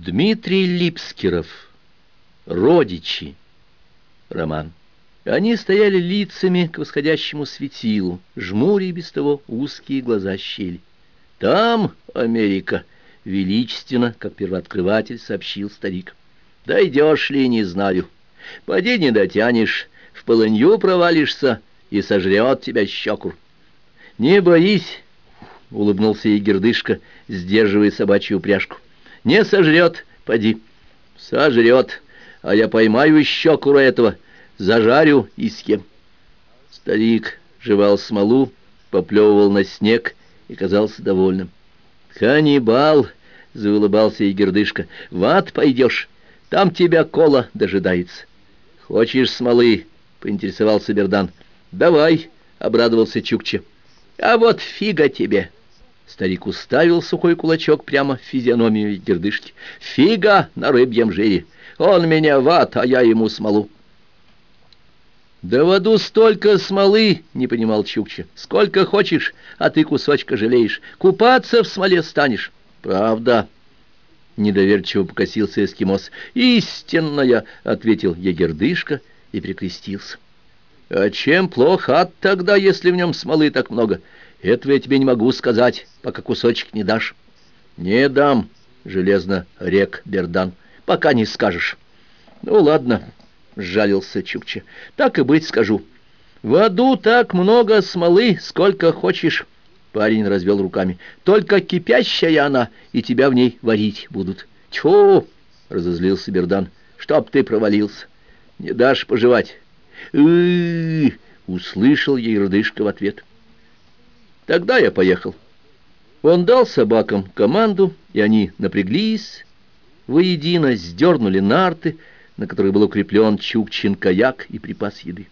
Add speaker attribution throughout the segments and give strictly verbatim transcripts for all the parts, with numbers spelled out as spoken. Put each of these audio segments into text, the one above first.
Speaker 1: Дмитрий Липскеров. Родичи. Роман. Они стояли лицами к восходящему светилу, жмуря без того узкие глаза щели. «Там Америка!» — величественно, как первооткрыватель, сообщил старик. «Дойдешь ли, не знаю. Поди не дотянешь, в полынью провалишься, и сожрет тебя щекур». «Не боись!» — улыбнулся ей Гердышка, сдерживая собачью упряжку. «Не сожрет, поди». «Сожрет, а я поймаю щекура этого, зажарю и съем». Старик жевал смолу, поплевывал на снег и казался довольным. «Каннибал!» — заулыбался ей Гердышка. «В ад пойдешь, там тебя кола дожидается». «Хочешь смолы?» — поинтересовался Бердан. «Давай!» — обрадовался Чукча. «А вот фига тебе!» Старик уставил сухой кулачок прямо в физиономию Гердышки. «Фига на рыбьем жире! Он меня в ад, а я ему смолу». «Да в аду столько смолы!» — не понимал Чукча. «Сколько хочешь, а ты кусочка жалеешь. Купаться в смоле станешь». «Правда?» — недоверчиво покосился эскимос. «Истинная!» — ответил Егердышка и прикрестился. «А чем плох ад тогда, если в нем смолы так много? Этого я тебе не могу сказать, пока кусочек не дашь». «Не дам», — железно рек Бердан, — «пока не скажешь». «Ну ладно», — сжалился Чукча, — «так и быть скажу. В аду так много смолы, сколько хочешь». Парень развел руками. «Только кипящая она, и тебя в ней варить будут». «Тьфу!» — разозлился Бердан. «Чтоб ты провалился. Не дашь пожевать». «Ы-ы-ы!» — услышал Егердышка в ответ. «Тогда я поехал». Он дал собакам команду, и они напряглись, воедино сдернули нарты, на которых был укреплен Чукчин каяк и припас еды.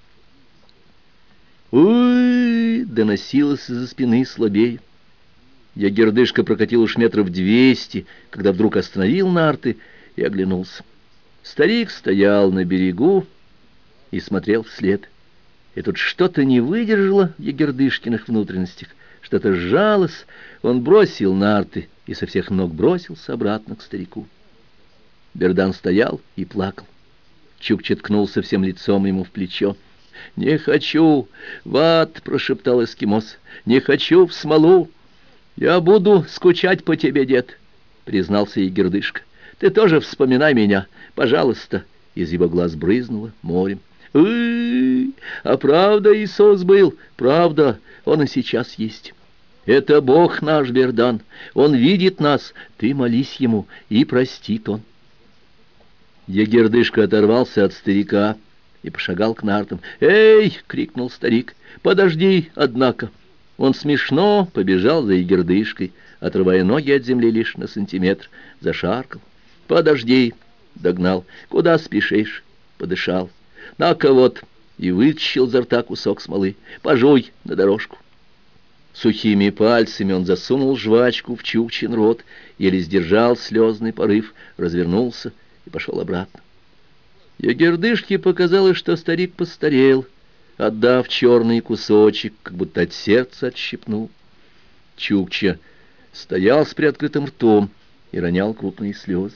Speaker 1: «Уй!» — доносилось из-за спины слабее. Егердышка прокатил уж метров двести, когда вдруг остановил нарты и оглянулся. Старик стоял на берегу и смотрел вслед. И тут что-то не выдержало в Егердышкиных внутренностях, что-то сжалось, он бросил нарты и со всех ног бросился обратно к старику. Бердан стоял и плакал. Чукча ткнулся всем лицом ему в плечо. «Не хочу в ад!» — прошептал эскимос. «Не хочу в смолу!» «Я буду скучать по тебе, дед!» — признался Егердышка. «Ты тоже вспоминай меня, пожалуйста!» Из его глаз брызнуло морем. «Ы-ы-ы! А правда Иисус был? Правда, он и сейчас есть. Это Бог наш, Бердан, он видит нас, ты молись ему, и простит он». Егердышка оторвался от старика и пошагал к нартам. «Эй!» — крикнул старик. «Подожди, однако!» Он смешно побежал за Егердышкой, отрывая ноги от земли лишь на сантиметр, зашаркал. «Подожди!» — догнал. «Куда спешишь?» — подышал. «На-ка вот!» — и вытащил изо рта кусок смолы. «Пожуй на дорожку». Сухими пальцами он засунул жвачку в Чукчин рот, еле сдержал слезный порыв, развернулся и пошел обратно. Егердышке показалось, что старик постарел, отдав черный кусочек, как будто от сердца отщипнул. Чукча стоял с приоткрытым ртом и ронял крупные слезы.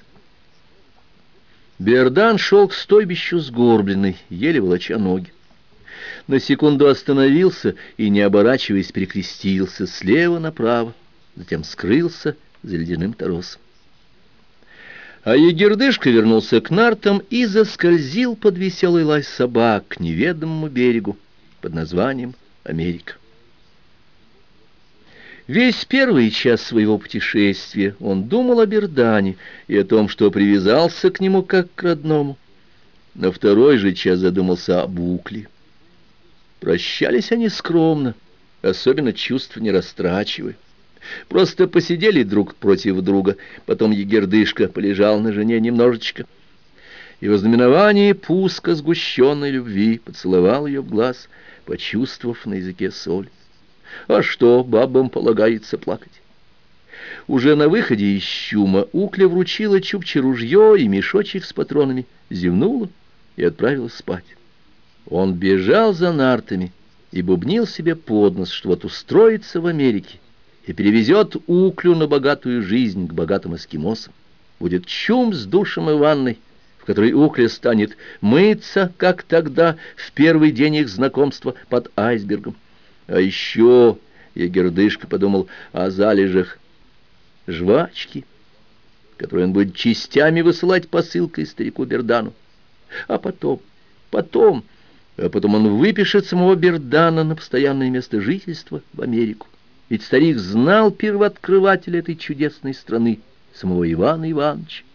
Speaker 1: Бердан шел к стойбищу сгорбленный, еле волоча ноги. На секунду остановился и, не оборачиваясь, перекрестился слева направо, затем скрылся за ледяным торосом. А Егердышка вернулся к нартам и заскользил под веселый лай собак к неведомому берегу под названием Америка. Весь первый час своего путешествия он думал о Бerdане и о том, что привязался к нему как к родному. На второй же час задумался об Укле. Прощались они скромно, особенно чувств не растрачивая. Просто посидели друг против друга, потом Егердышка полежал на жене немножечко, и во знаменовании пуска сгущенной любви поцеловал ее в глаз, почувствовав на языке соль. А что, бабам полагается плакать? Уже на выходе из чума Укля вручила Чукче ружье и мешочек с патронами, зевнула и отправилась спать. Он бежал за нартами и бубнил себе под нос, что вот устроится в Америке и перевезет Уклю на богатую жизнь к богатым эскимосам. будет чум с душем и ванной, в которой Укля станет мыться, как тогда, в первый день их знакомства под айсбергом. А еще Егердышка подумал о залежах жвачки, которую он будет частями высылать посылкой старику Бердану. А потом, потом, а потом он выпишет самого Бердана на постоянное место жительства в Америку. Ведь старик знал первооткрывателя этой чудесной страны, самого Ивана Ивановича.